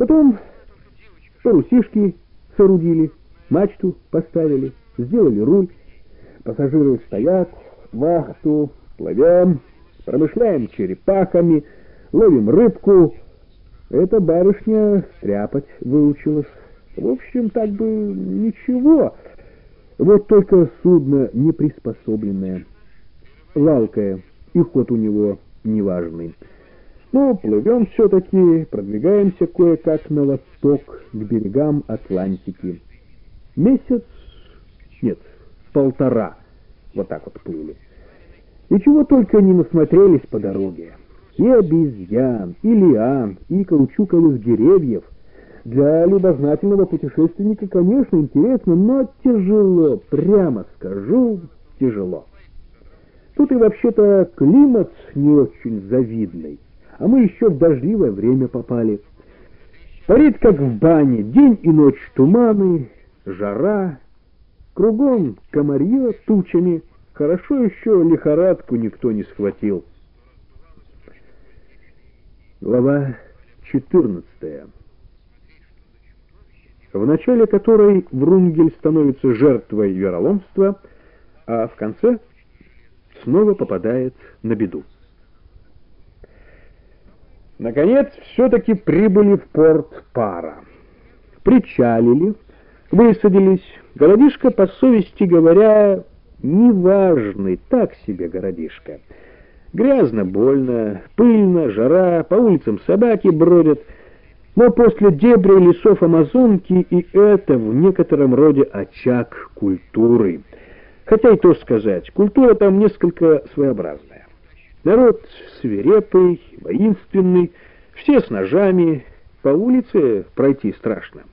Потом парусишки соорудили, мачту поставили, сделали руль. Пассажиры стоят, вахту, плывем, промышляем черепахами, ловим рыбку. Эта барышня стряпать выучилась. В общем, так бы ничего. Вот только судно не приспособленное, лалкое, и ход у него неважный. Но плывем все-таки, продвигаемся кое-как на восток, к берегам Атлантики. Месяц, нет, 1,5, вот так вот плыли. И чего только не насмотрелись по дороге. И обезьян, и лиан, и каучуковых деревьев. Для любознательного путешественника, конечно, интересно, но тяжело, прямо скажу, тяжело. Тут и вообще-то климат не очень завидный, а мы еще в дождливое время попали. Парит как в бане, день и ночь туманы, жара, кругом комарье тучами, хорошо еще лихорадку никто не схватил. Глава 14, в начале которой Врунгель становится жертвой вероломства, а в конце снова попадает на беду. Наконец, все-таки прибыли в порт Пара. Причалили, высадились. Городишко, по совести говоря, неважный, так себе городишко. Грязно, больно, пыльно, жара, по улицам собаки бродят. Но после дебрей лесов Амазонки и это в некотором роде очаг культуры. Хотя и то сказать, культура там несколько своеобразная. Народ свирепый, воинственный, все с ножами, по улице пройти страшно.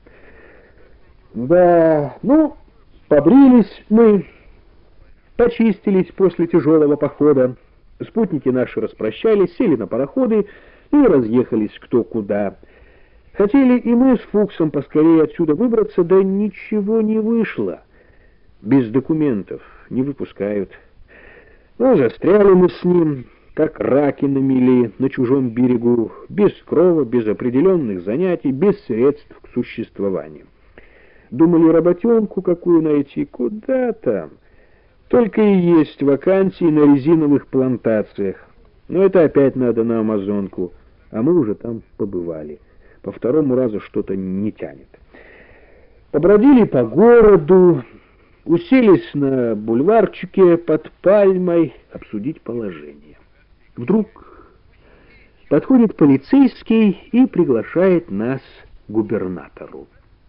Да, ну, побрились мы, почистились после тяжелого похода. Спутники наши распрощались, сели на пароходы и разъехались кто куда. Хотели и мы с Фуксом поскорее отсюда выбраться, да ничего не вышло. Без документов не выпускают. Ну, застряли мы с ним, как раки на мели, на чужом берегу, без крова, без определенных занятий, без средств к существованию. Думали работенку какую найти, куда там. Только и есть вакансии на резиновых плантациях. Но это опять надо на Амазонку, а мы уже там побывали. По второму разу что-то не тянет. Побродили по городу, уселись на бульварчике под пальмой обсудить положение. Вдруг подходит полицейский и приглашает нас к губернатору.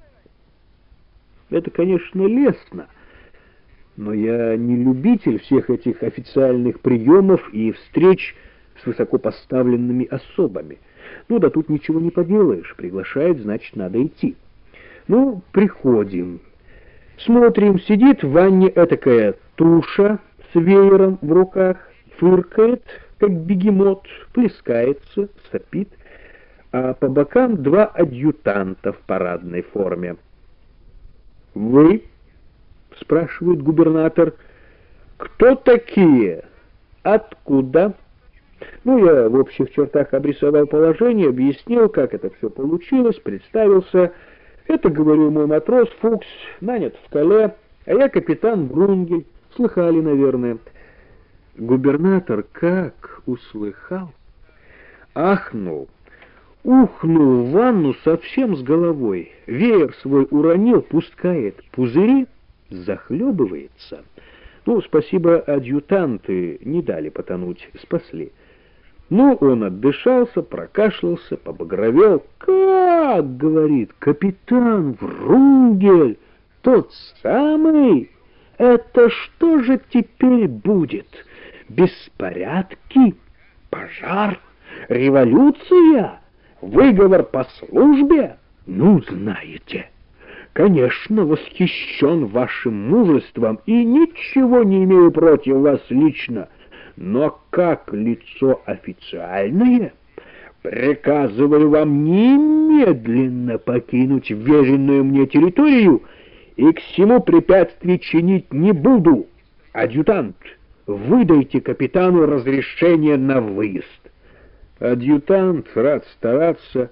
Это, конечно, лестно, но я не любитель всех этих официальных приемов и встреч с высокопоставленными особами. Ну да тут ничего не поделаешь, приглашает, значит, надо идти. Ну, приходим. Смотрим, сидит в ванне этакая туша с веером в руках, фыркает, как бегемот, плескается, сопит, а по бокам 2 адъютанта в парадной форме. «Вы?» — спрашивает губернатор. «Кто такие? Откуда?» Ну, я в общих чертах обрисовал положение, объяснил, как это все получилось, представился. Это, говорю, мой матрос Фукс, нанят в Кале, а я капитан Врунгель. Слыхали, наверное. Губернатор как услыхал, ахнул, ухнул в ванну совсем с головой, веер свой уронил, пускает пузыри, захлебывается. Ну, спасибо, адъютанты не дали потонуть, спасли. Ну, он отдышался, прокашлялся, побагровел. «Как?» — говорит, «капитан Врунгель, тот самый? Это что же теперь будет? Беспорядки? Пожар? Революция? Выговор по службе? Ну, знаете, конечно, восхищен вашим мужеством и ничего не имею против вас лично. Но как лицо официальное, приказываю вам немедленно покинуть веренную мне территорию и к всему препятствий чинить не буду. Адъютант, выдайте капитану разрешение на выезд». Адъютант, рад стараться,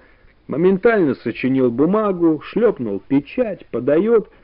Моментально сочинил бумагу, шлепнул печать, подает.